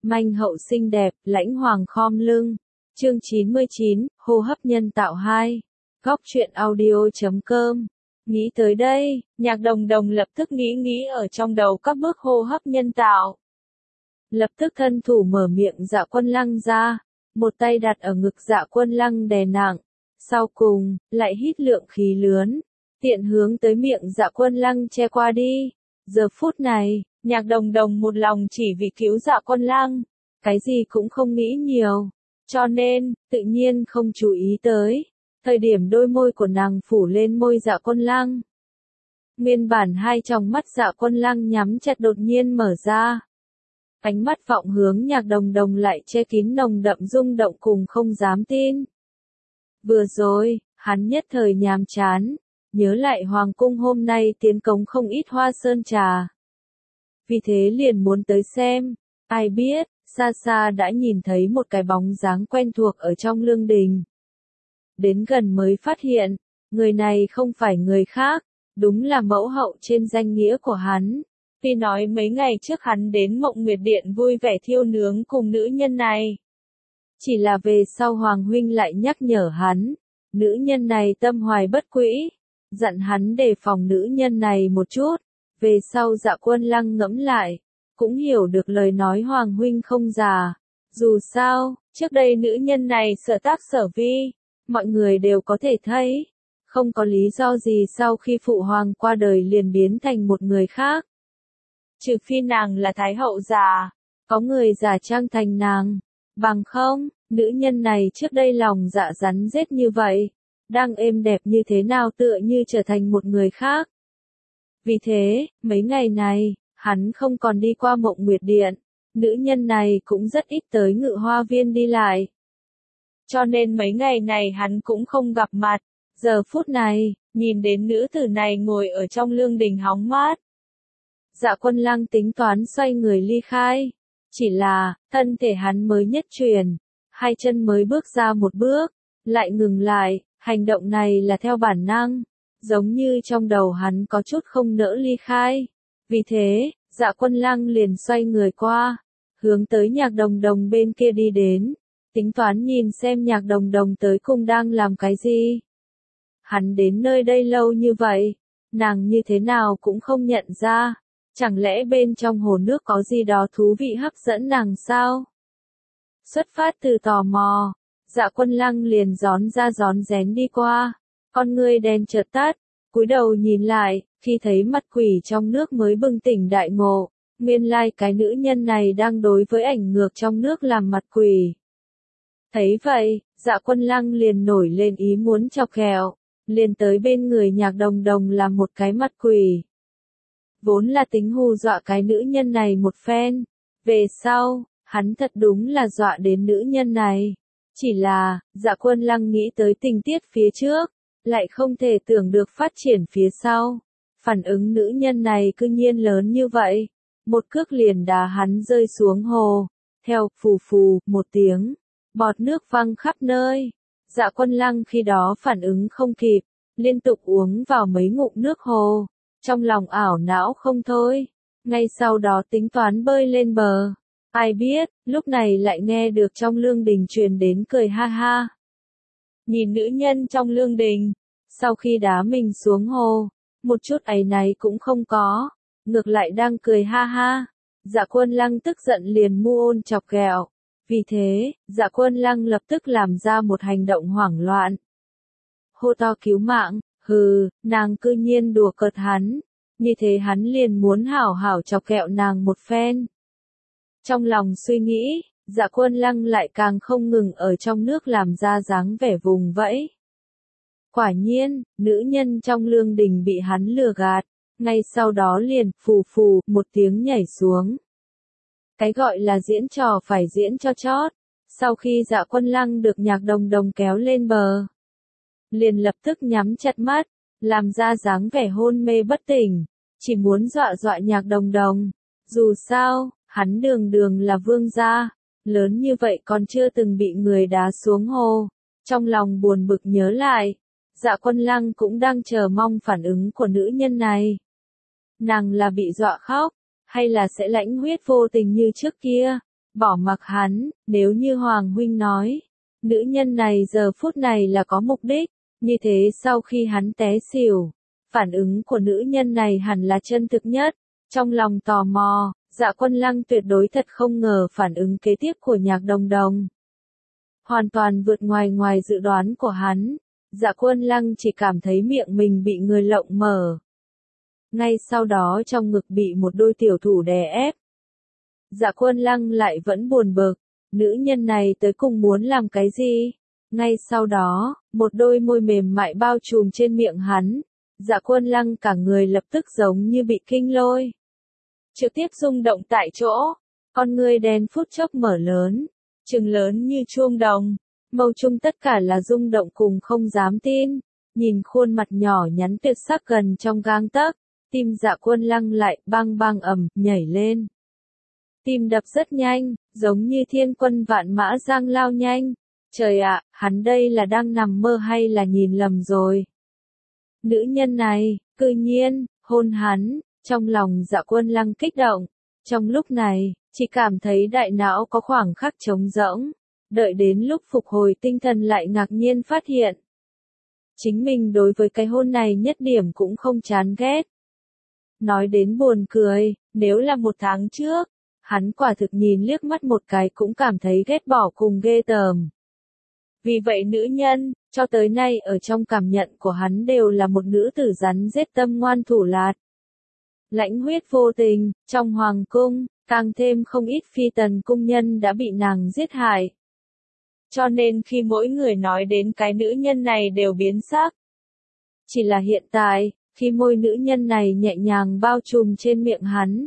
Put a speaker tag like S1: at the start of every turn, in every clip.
S1: manh hậu xinh đẹp, lãnh hoàng khom lưng. Chương 99, hô hấp nhân tạo 2. Góc truyện audio.com. Nghĩ tới đây, Nhạc Đồng Đồng lập tức nghĩ ở trong đầu các bước hô hấp nhân tạo. Lập tức thân thủ mở miệng Dạ Quân Lăng ra, một tay đặt ở ngực Dạ Quân Lăng đè nặng, sau cùng, lại hít lượng khí lớn, tiện hướng tới miệng Dạ Quân Lăng che qua đi. Giờ phút này, Nhạc Đồng Đồng một lòng chỉ vì cứu Dạ Quân Lăng, cái gì cũng không nghĩ nhiều, cho nên, tự nhiên không chú ý tới, thời điểm đôi môi của nàng phủ lên môi Dạ Quân Lăng. Nguyên bản hai tròng mắt Dạ Quân Lăng nhắm chặt đột nhiên mở ra. Ánh mắt vọng hướng Nhạc Đồng Đồng lại che kín nồng đậm rung động cùng không dám tin. Vừa rồi, hắn nhất thời nhàm chán, nhớ lại Hoàng cung hôm nay tiến cống không ít hoa sơn trà. Vì thế liền muốn tới xem, ai biết, xa xa đã nhìn thấy một cái bóng dáng quen thuộc ở trong lương đình. Đến gần mới phát hiện, người này không phải người khác, đúng là mẫu hậu trên danh nghĩa của hắn. Vì nói mấy ngày trước hắn đến Mộng Nguyệt Điện vui vẻ thiêu nướng cùng nữ nhân này. Chỉ là về sau Hoàng huynh lại nhắc nhở hắn, nữ nhân này tâm hoài bất quỹ, dặn hắn đề phòng nữ nhân này một chút. Về sau Dạ Quân Lăng ngẫm lại, cũng hiểu được lời nói Hoàng huynh không già. Dù sao, trước đây nữ nhân này sở tác sở vi, mọi người đều có thể thấy, không có lý do gì sau khi phụ hoàng qua đời liền biến thành một người khác. Trừ phi nàng là thái hậu già, có người giả trang thành nàng, bằng không, nữ nhân này trước đây lòng dạ rắn rết như vậy, đang êm đẹp như thế nào tựa như trở thành một người khác. Vì thế, mấy ngày này, hắn không còn đi qua Mộng Nguyệt Điện, nữ nhân này cũng rất ít tới Ngự Hoa Viên đi lại. Cho nên mấy ngày này hắn cũng không gặp mặt, giờ phút này, nhìn đến nữ tử này ngồi ở trong lương đình hóng mát. Dạ Quân Lăng tính toán xoay người ly khai, chỉ là, thân thể hắn mới nhất chuyển, hai chân mới bước ra một bước, lại ngừng lại, hành động này là theo bản năng, giống như trong đầu hắn có chút không nỡ ly khai. Vì thế, Dạ Quân Lăng liền xoay người qua, hướng tới Nhạc Đồng Đồng bên kia đi đến, tính toán nhìn xem Nhạc Đồng Đồng tới cùng đang làm cái gì. Hắn đến nơi đây lâu như vậy, nàng như thế nào cũng không nhận ra. Chẳng lẽ bên trong hồ nước có gì đó thú vị hấp dẫn nàng sao? Xuất phát từ tò mò, Dạ Quân Lăng liền rón ra rón rén đi qua, con ngươi đen chợt tắt, cúi đầu nhìn lại, khi thấy mặt quỷ trong nước mới bừng tỉnh đại ngộ, nguyên lai cái nữ nhân này đang đối với ảnh ngược trong nước làm mặt quỷ. Thấy vậy, Dạ Quân Lăng liền nổi lên ý muốn chọc ghẹo, liền tới bên người Nhạc Đồng Đồng làm một cái mặt quỷ. Vốn là tính hù dọa cái nữ nhân này một phen, về sau, hắn thật đúng là dọa đến nữ nhân này. Chỉ là, Dạ Quân Lăng nghĩ tới tình tiết phía trước, lại không thể tưởng được phát triển phía sau. Phản ứng nữ nhân này cư nhiên lớn như vậy, một cước liền đá hắn rơi xuống hồ, theo phù phù một tiếng, bọt nước văng khắp nơi. Dạ Quân Lăng khi đó phản ứng không kịp, liên tục uống vào mấy ngụm nước hồ. Trong lòng ảo não không thôi, ngay sau đó tính toán bơi lên bờ. Ai biết, lúc này lại nghe được trong lương đình truyền đến cười ha ha. Nhìn nữ nhân trong lương đình, sau khi đá mình xuống hồ, một chút áy náy cũng không có, ngược lại đang cười ha ha. Dạ Quân Lăng tức giận liền mu ôn chọc ghẹo. Vì thế, Dạ Quân Lăng lập tức làm ra một hành động hoảng loạn. Hô to cứu mạng. Hừ, nàng cư nhiên đùa cợt hắn, như thế hắn liền muốn hảo hảo chọc ghẹo nàng một phen. Trong lòng suy nghĩ, Dạ Quân Lăng lại càng không ngừng ở trong nước làm ra dáng vẻ vùng vẫy. Quả nhiên, nữ nhân trong lương đình bị hắn lừa gạt, ngay sau đó liền phù phù một tiếng nhảy xuống. Cái gọi là diễn trò phải diễn cho chót, sau khi Dạ Quân Lăng được Nhạc Đồng Đồng kéo lên bờ, liền lập tức nhắm chặt mắt, làm ra dáng vẻ hôn mê bất tỉnh, chỉ muốn dọa dọa Nhạc Đồng Đồng. Dù sao, hắn đường đường là vương gia, lớn như vậy còn chưa từng bị người đá xuống hồ. Trong lòng buồn bực nhớ lại, Dạ Quân Lăng cũng đang chờ mong phản ứng của nữ nhân này. Nàng là bị dọa khóc, hay là sẽ lãnh huyết vô tình như trước kia? bỏ mặc hắn, nếu như Hoàng huynh nói, nữ nhân này giờ phút này là có mục đích, như thế sau khi hắn té xỉu, phản ứng của nữ nhân này hẳn là chân thực nhất. Trong lòng tò mò, Dạ Quân Lăng tuyệt đối thật không ngờ phản ứng kế tiếp của Nhạc Đồng Đồng. Hoàn toàn vượt ngoài dự đoán của hắn, Dạ Quân Lăng chỉ cảm thấy miệng mình bị người lộng mở. Ngay sau đó trong ngực bị một đôi tiểu thủ đè ép. Dạ Quân Lăng lại vẫn buồn bực, nữ nhân này tới cùng muốn làm cái gì? Ngay sau đó, một đôi môi mềm mại bao trùm trên miệng hắn. Dạ Quân Lăng cả người lập tức giống như bị kinh lôi. Trực tiếp rung động tại chỗ, con ngươi đen phút chốc mở lớn, trừng lớn như chuông đồng, mâu trung tất cả là rung động cùng không dám tin, nhìn khuôn mặt nhỏ nhắn tuyệt sắc gần trong gang tấc, tim Dạ Quân Lăng lại bang bang ầm nhảy lên. Tim đập rất nhanh, giống như thiên quân vạn mã giang lao nhanh. Trời ạ, hắn đây là đang nằm mơ hay là nhìn lầm rồi? Nữ nhân này, cư nhiên, hôn hắn, trong lòng Dạ Quân Lăng kích động. Trong lúc này, chỉ cảm thấy đại não có khoảng khắc trống rỗng. Đợi đến lúc phục hồi tinh thần lại ngạc nhiên phát hiện. Chính mình đối với cái hôn này nhất điểm cũng không chán ghét. Nói đến buồn cười, nếu là 1 tháng trước, hắn quả thực nhìn liếc mắt một cái cũng cảm thấy ghét bỏ cùng ghê tởm. Vì vậy nữ nhân, cho tới nay ở trong cảm nhận của hắn đều là một nữ tử rắn rết tâm ngoan thủ lạt. Lãnh huyết vô tình, trong hoàng cung, càng thêm không ít phi tần cung nhân đã bị nàng giết hại. Cho nên khi mỗi người nói đến cái nữ nhân này đều biến sắc. Chỉ là hiện tại, khi môi nữ nhân này nhẹ nhàng bao trùm trên miệng hắn.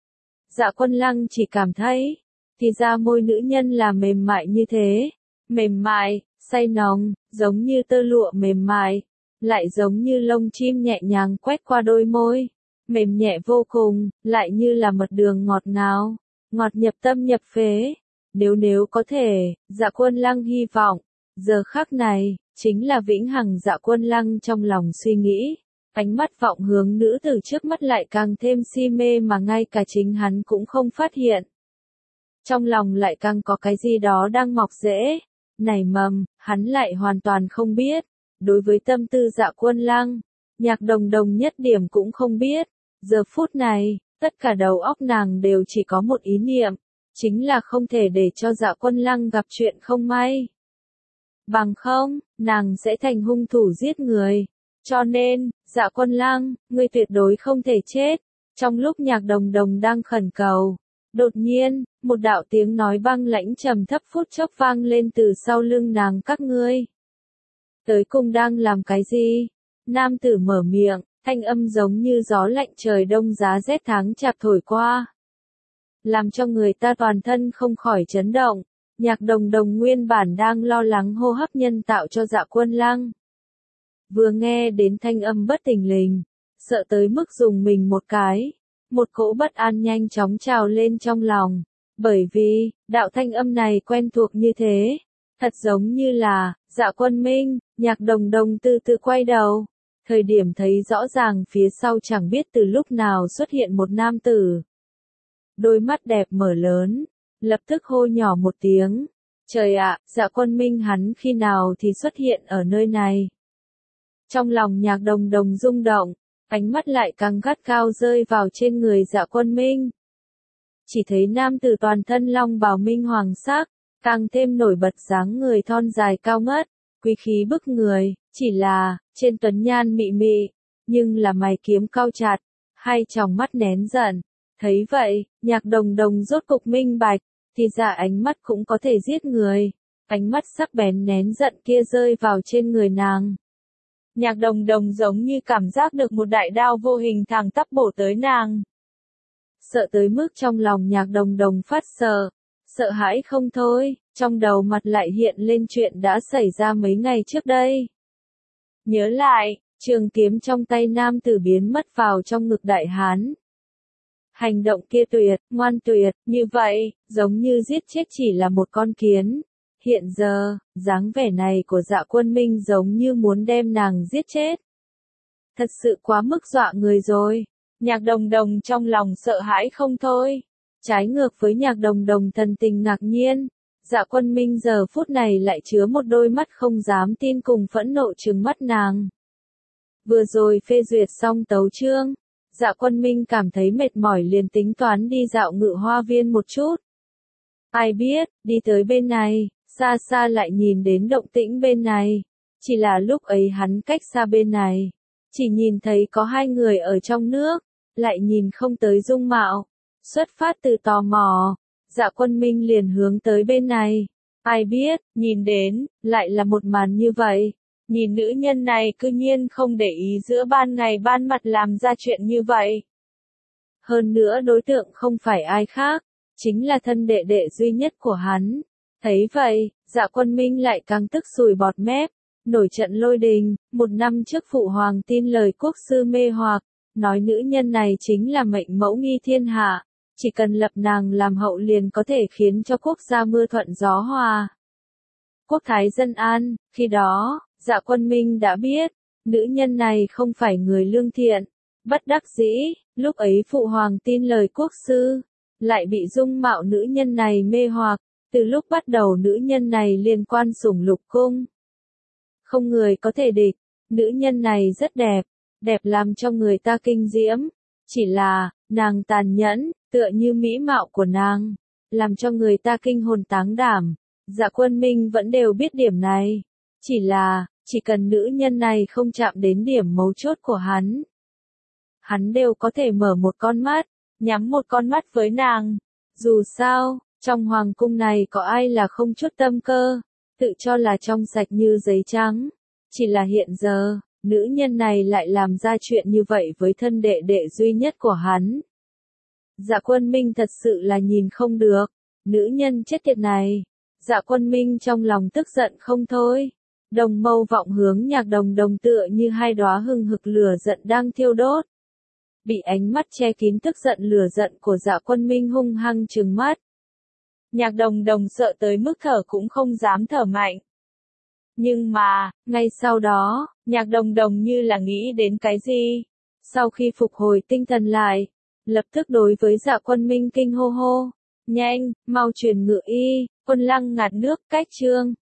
S1: Dạ Quân Lăng chỉ cảm thấy, thì ra môi nữ nhân là mềm mại như thế. Mềm mại, say nồng, giống như tơ lụa mềm mại, lại giống như lông chim nhẹ nhàng quét qua đôi môi. Mềm nhẹ vô cùng, lại như là mật đường ngọt ngào, ngọt nhập tâm nhập phế. Nếu có thể, Dạ Quân Lăng hy vọng, giờ khắc này, chính là vĩnh hằng Dạ Quân Lăng trong lòng suy nghĩ. Ánh mắt vọng hướng nữ tử trước mắt lại càng thêm si mê mà ngay cả chính hắn cũng không phát hiện. Trong lòng lại càng có cái gì đó đang mọc rễ, nảy mầm, hắn lại hoàn toàn không biết. Đối với tâm tư Dạ Quân Lăng, Nhạc Đồng Đồng nhất điểm cũng không biết. Giờ phút này, tất cả đầu óc nàng đều chỉ có một ý niệm, chính là không thể để cho Dạ Quân Lăng gặp chuyện không may. Bằng không, nàng sẽ thành hung thủ giết người. Cho nên, Dạ Quân Lăng, ngươi tuyệt đối không thể chết. Trong lúc Nhạc Đồng Đồng đang khẩn cầu, đột nhiên, một đạo tiếng nói băng lãnh trầm thấp phút chốc vang lên từ sau lưng nàng các ngươi. Tới cùng đang làm cái gì? Nam tử mở miệng, thanh âm giống như gió lạnh trời đông giá rét tháng chạp thổi qua. Làm cho người ta toàn thân không khỏi chấn động. Nhạc Đồng Đồng nguyên bản đang lo lắng hô hấp nhân tạo cho Dạ Quân Lăng. Vừa nghe đến thanh âm bất thình lình, sợ tới mức dùng mình một cái. Một cỗ bất an nhanh chóng trào lên trong lòng. Bởi vì, đạo thanh âm này quen thuộc như thế. Thật giống như là, Dạ Quân Minh. Nhạc Đồng Đồng từ từ quay đầu. Thời điểm thấy rõ ràng phía sau chẳng biết từ lúc nào xuất hiện một nam tử. Đôi mắt đẹp mở lớn, lập tức hô nhỏ một tiếng. Trời ạ, Dạ Quân Minh hắn khi nào thì xuất hiện ở nơi này. Trong lòng Nhạc Đồng Đồng rung động, ánh mắt lại càng gắt cao rơi vào trên người Dạ Quân Minh. Chỉ thấy nam tử toàn thân long bào minh hoàng sắc, càng thêm nổi bật dáng người thon dài cao ngất, quý khí bức người, chỉ là, trên tuấn nhan mị mị, nhưng là mày kiếm cau chặt, hai tròng mắt nén giận. Thấy vậy, Nhạc Đồng Đồng rốt cục minh bạch, thì ra ánh mắt cũng có thể giết người. Ánh mắt sắc bén nén giận kia rơi vào trên người nàng. Nhạc Đồng Đồng giống như cảm giác được một đại đao vô hình thẳng tắp bổ tới nàng. Sợ tới mức trong lòng Nhạc Đồng Đồng phát sợ, sợ hãi không thôi, trong đầu mặt lại hiện lên chuyện đã xảy ra mấy ngày trước đây. Nhớ lại, trường kiếm trong tay nam tử biến mất vào trong ngực đại hán. Hành động kia tuyệt, ngoan tuyệt, như vậy, giống như giết chết chỉ là một con kiến. Hiện giờ, dáng vẻ này của Dạ Quân Minh giống như muốn đem nàng giết chết. Thật sự quá mức dọa người rồi. Nhạc Đồng Đồng trong lòng sợ hãi không thôi. Trái ngược với Nhạc Đồng Đồng thần tình ngạc nhiên, Dạ Quân Minh giờ phút này lại chứa một đôi mắt không dám tin cùng phẫn nộ trừng mắt nàng. Vừa rồi phê duyệt xong tấu chương, Dạ Quân Minh cảm thấy mệt mỏi liền tính toán đi dạo Ngự Hoa Viên một chút. Ai biết, đi tới bên này, xa xa lại nhìn đến động tĩnh bên này. Chỉ là lúc ấy hắn cách xa bên này, chỉ nhìn thấy có hai người ở trong nước, lại nhìn không tới dung mạo. Xuất phát từ tò mò, Dạ Quân Minh liền hướng tới bên này. Ai biết, nhìn đến, lại là một màn như vậy. Nhìn nữ nhân này cư nhiên không để ý giữa ban ngày ban mặt làm ra chuyện như vậy. Hơn nữa đối tượng không phải ai khác, chính là thân đệ đệ duy nhất của hắn. Thấy vậy, Dạ Quân Minh lại càng tức sùi bọt mép. Nổi trận lôi đình, một năm trước Phụ Hoàng tin lời quốc sư mê hoặc, nói nữ nhân này chính là mệnh mẫu nghi thiên hạ, chỉ cần lập nàng làm hậu liền có thể khiến cho quốc gia mưa thuận gió hòa. Quốc thái dân an, khi đó, Dạ Quân Minh đã biết, nữ nhân này không phải người lương thiện, bất đắc dĩ, lúc ấy Phụ Hoàng tin lời quốc sư, lại bị dung mạo nữ nhân này mê hoặc, từ lúc bắt đầu nữ nhân này liên quan sủng lục cung. Không người có thể địch, nữ nhân này rất đẹp, đẹp làm cho người ta kinh diễm, chỉ là, nàng tàn nhẫn, tựa như mỹ mạo của nàng, làm cho người ta kinh hồn táng đảm. Dạ Quân Minh vẫn đều biết điểm này, chỉ là, chỉ cần nữ nhân này không chạm đến điểm mấu chốt của hắn đều có thể mở một con mắt, nhắm một con mắt với nàng. Dù sao, trong hoàng cung này có ai là không chút tâm cơ, tự cho là trong sạch như giấy trắng. Chỉ là hiện giờ, nữ nhân này lại làm ra chuyện như vậy với thân đệ đệ duy nhất của hắn. Dạ Quân Minh thật sự là nhìn không được, nữ nhân chết tiệt này. Dạ Quân Minh trong lòng tức giận không thôi. Đồng mâu vọng hướng Nhạc Đồng Đồng tựa như hai đóa hừng hực lửa giận đang thiêu đốt. Bị ánh mắt che kín tức giận lửa giận của Dạ Quân Minh hung hăng trừng mắt. Nhạc Đồng Đồng sợ tới mức thở cũng không dám thở mạnh. Nhưng mà, ngay sau đó, Nhạc Đồng Đồng như là nghĩ đến cái gì. Sau khi phục hồi tinh thần lại, lập tức đối với Dạ Quân Minh kinh hô hô. Nhanh, mau truyền ngự y, Quân Lăng ngạt nước, cách chương.